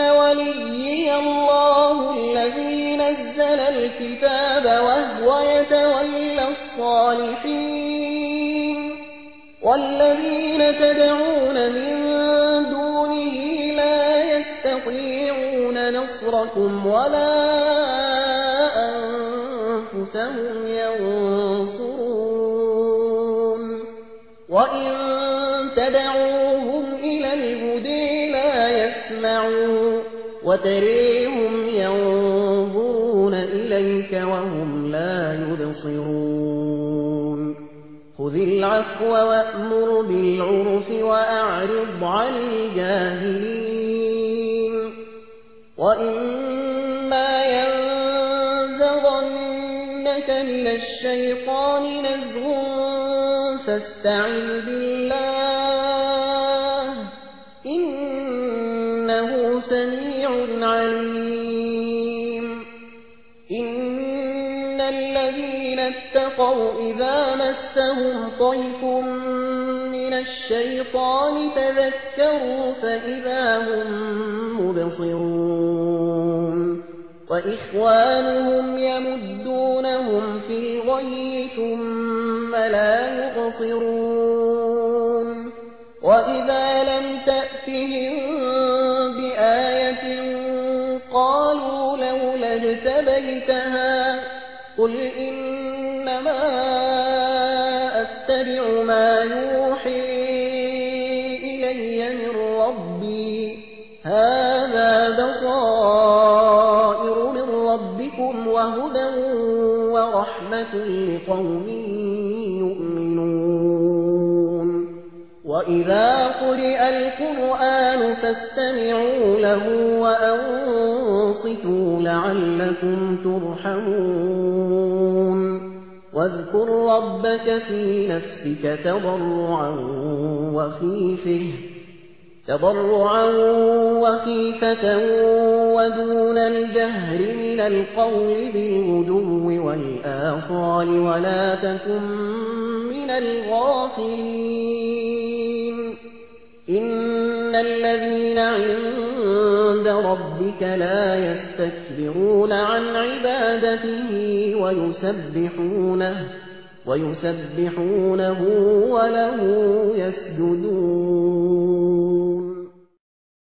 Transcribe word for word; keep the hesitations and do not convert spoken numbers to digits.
وليي الله الذي نزل الكتاب وهو يتولى الصالحين والذين تدعون من دونه لا يستطيعون نصركم ولا أنفسهم ينصرون وإن تدعوهم إلى الهدى لا يسمعون وتريهم ينظرون إليك وهم لا يبصرون خذ العفو وأمر بالعرف وأعرض عن الجاهلين وإما ينزغنك من الشيطان نزغ فاستعذ بالله إنه سميع عليم إن الذين اتقوا إذا مسهم طيف من الشيطان تذكروا فإذا هم مبصرون وإخوانهم يمدونهم في الغي ثم لا يبصرون وإذا لم تأتهم بآية قالوا لولا اجتبيتها قل إنما أتبع ما يوحي إلي من ربي هذا بصائر من ربكم وهدى ورحمة لقوم يؤمنون وإذا قرئ القرآن فاستمعوا له وأنصتوا لعلكم ترحمون واذكر ربك في نفسك تضرعا وخيفة تضرعا وخيفة ودون الجهر من القول بالغدو والآصال ولا تكن من الغافلين إن الذين عند ربك لا يستكبرون عن عبادته ويسبحونه ويسبحونه وله يسجدون